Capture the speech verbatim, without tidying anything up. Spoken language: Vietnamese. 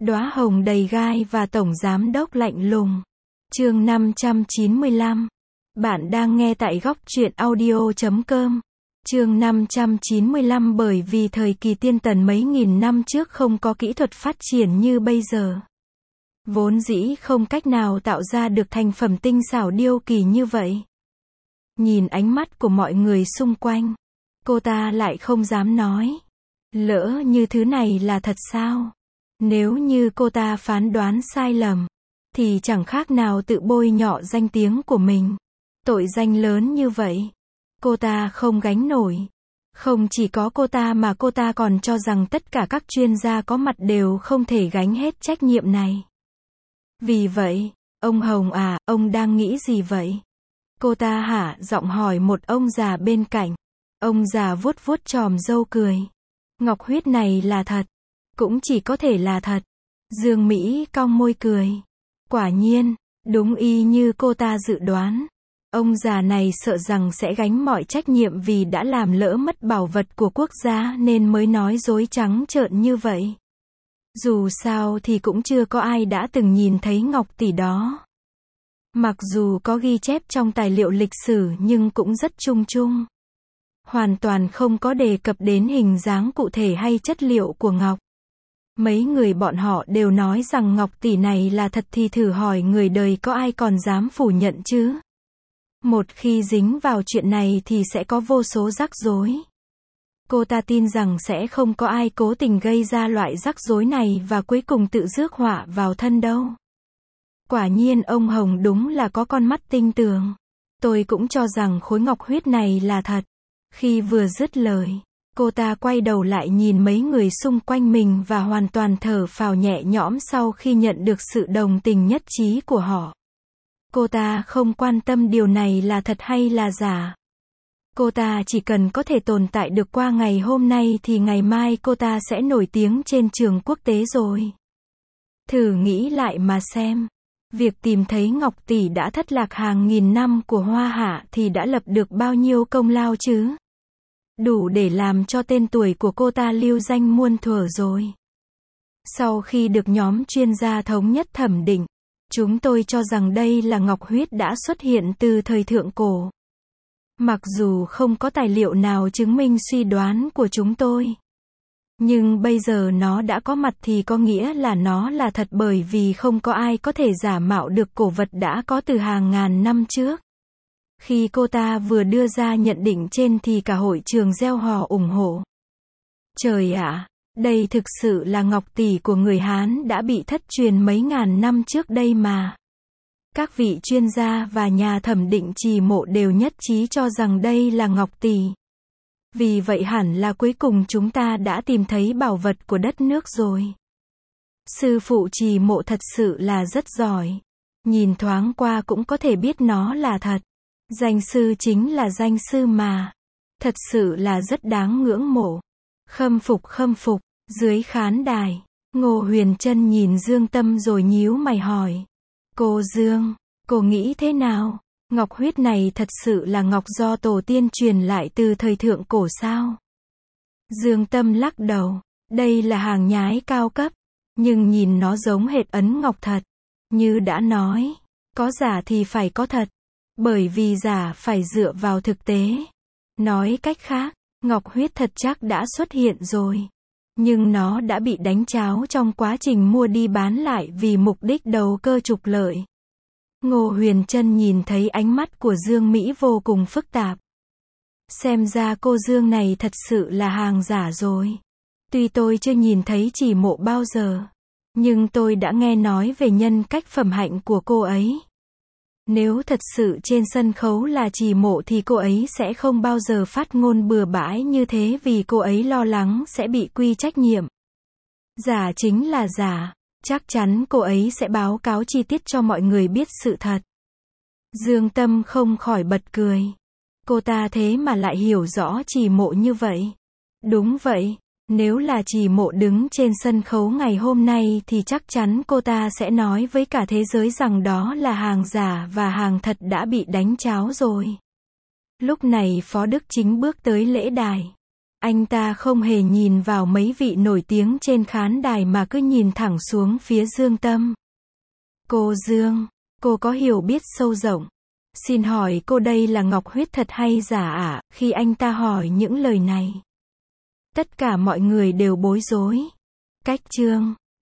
Đóa hồng đầy gai và tổng giám đốc lạnh lùng. Chương năm trăm chín mươi lăm. Bạn đang nghe tại góc truyện audio chấm com. Chương năm trăm chín mươi lăm bởi vì thời kỳ tiên tần mấy nghìn năm trước không có kỹ thuật phát triển như bây giờ. Vốn dĩ không cách nào tạo ra được thành phẩm tinh xảo điêu kỳ như vậy. Nhìn ánh mắt của mọi người xung quanh, cô ta lại không dám nói. Lỡ như thứ này là thật sao? Nếu như cô ta phán đoán sai lầm, thì chẳng khác nào tự bôi nhọ danh tiếng của mình. Tội danh lớn như vậy, cô ta không gánh nổi. Không chỉ có cô ta mà cô ta còn cho rằng tất cả các chuyên gia có mặt đều không thể gánh hết trách nhiệm này. Vì vậy, ông Hồng à, ông đang nghĩ gì vậy? Cô ta hả giọng hỏi một ông già bên cạnh. Ông già vuốt vuốt chòm râu cười. Ngọc huyết này là thật. Cũng chỉ có thể là thật. Dương Mỹ cong môi cười. Quả nhiên, đúng y như cô ta dự đoán. Ông già này sợ rằng sẽ gánh mọi trách nhiệm vì đã làm lỡ mất bảo vật của quốc gia nên mới nói dối trắng trợn như vậy. Dù sao thì cũng chưa có ai đã từng nhìn thấy ngọc tỷ đó. Mặc dù có ghi chép trong tài liệu lịch sử nhưng cũng rất chung chung. Hoàn toàn không có đề cập đến hình dáng cụ thể hay chất liệu của ngọc. Mấy người bọn họ đều nói rằng ngọc tỷ này là thật thì thử hỏi người đời có ai còn dám phủ nhận chứ? Một khi dính vào chuyện này thì sẽ có vô số rắc rối. Cô ta tin rằng sẽ không có ai cố tình gây ra loại rắc rối này và cuối cùng tự rước họa vào thân đâu. Quả nhiên ông Hồng đúng là có con mắt tinh tường. Tôi cũng cho rằng khối ngọc huyết này là thật. Khi vừa dứt lời, cô ta quay đầu lại nhìn mấy người xung quanh mình và hoàn toàn thở phào nhẹ nhõm sau khi nhận được sự đồng tình nhất trí của họ. Cô ta không quan tâm điều này là thật hay là giả. Cô ta chỉ cần có thể tồn tại được qua ngày hôm nay thì ngày mai cô ta sẽ nổi tiếng trên trường quốc tế rồi. Thử nghĩ lại mà xem. Việc tìm thấy ngọc tỷ đã thất lạc hàng nghìn năm của Hoa Hạ thì đã lập được bao nhiêu công lao chứ? Đủ để làm cho tên tuổi của cô ta lưu danh muôn thuở rồi. Sau khi được nhóm chuyên gia thống nhất thẩm định, chúng tôi cho rằng đây là ngọc huyết đã xuất hiện từ thời thượng cổ. Mặc dù không có tài liệu nào chứng minh suy đoán của chúng tôi. Nhưng bây giờ nó đã có mặt thì có nghĩa là nó là thật bởi vì không có ai có thể giả mạo được cổ vật đã có từ hàng ngàn năm trước. Khi cô ta vừa đưa ra nhận định trên thì cả hội trường reo hò ủng hộ. Trời ạ, đây thực sự là ngọc tỷ của người Hán đã bị thất truyền mấy ngàn năm trước đây mà. Các vị chuyên gia và nhà thẩm định Trì Mộ đều nhất trí cho rằng đây là ngọc tỷ. Vì vậy hẳn là cuối cùng chúng ta đã tìm thấy bảo vật của đất nước rồi. Sư phụ Trì Mộ thật sự là rất giỏi. Nhìn thoáng qua cũng có thể biết nó là thật. Danh sư chính là danh sư mà. Thật sự là rất đáng ngưỡng mộ. Khâm phục khâm phục. Dưới khán đài, Ngô Huyền Trân nhìn Dương Tâm rồi nhíu mày hỏi. Cô Dương, cô nghĩ thế nào? Ngọc huyết này thật sự là ngọc do tổ tiên truyền lại từ thời thượng cổ sao? Dương Tâm lắc đầu. Đây là hàng nhái cao cấp. Nhưng nhìn nó giống hệt ấn ngọc thật. Như đã nói, có giả thì phải có thật. Bởi vì giả phải dựa vào thực tế. Nói cách khác, ngọc huyết thật chắc đã xuất hiện rồi. Nhưng nó đã bị đánh tráo trong quá trình mua đi bán lại vì mục đích đầu cơ trục lợi. Ngô Huyền Trân nhìn thấy ánh mắt của Dương Mỹ vô cùng phức tạp. Xem ra cô Dương này thật sự là hàng giả rồi. Tuy tôi chưa nhìn thấy Trì Mộ bao giờ, nhưng tôi đã nghe nói về nhân cách phẩm hạnh của cô ấy. Nếu thật sự trên sân khấu là Trì Mộ thì cô ấy sẽ không bao giờ phát ngôn bừa bãi như thế vì cô ấy lo lắng sẽ bị quy trách nhiệm. Giả chính là giả, chắc chắn cô ấy sẽ báo cáo chi tiết cho mọi người biết sự thật. Dương Tâm không khỏi bật cười. Cô ta thế mà lại hiểu rõ Trì Mộ như vậy. Đúng vậy. Nếu là Trì Mộ đứng trên sân khấu ngày hôm nay thì chắc chắn cô ta sẽ nói với cả thế giới rằng đó là hàng giả và hàng thật đã bị đánh tráo rồi. Lúc này Phó Đức Chính bước tới lễ đài. Anh ta không hề nhìn vào mấy vị nổi tiếng trên khán đài mà cứ nhìn thẳng xuống phía Dương Tâm. Cô Dương, cô có hiểu biết sâu rộng. Xin hỏi cô đây là ngọc huyết thật hay giả ạ? Khi anh ta hỏi những lời này, tất cả mọi người đều bối rối. Cách Trương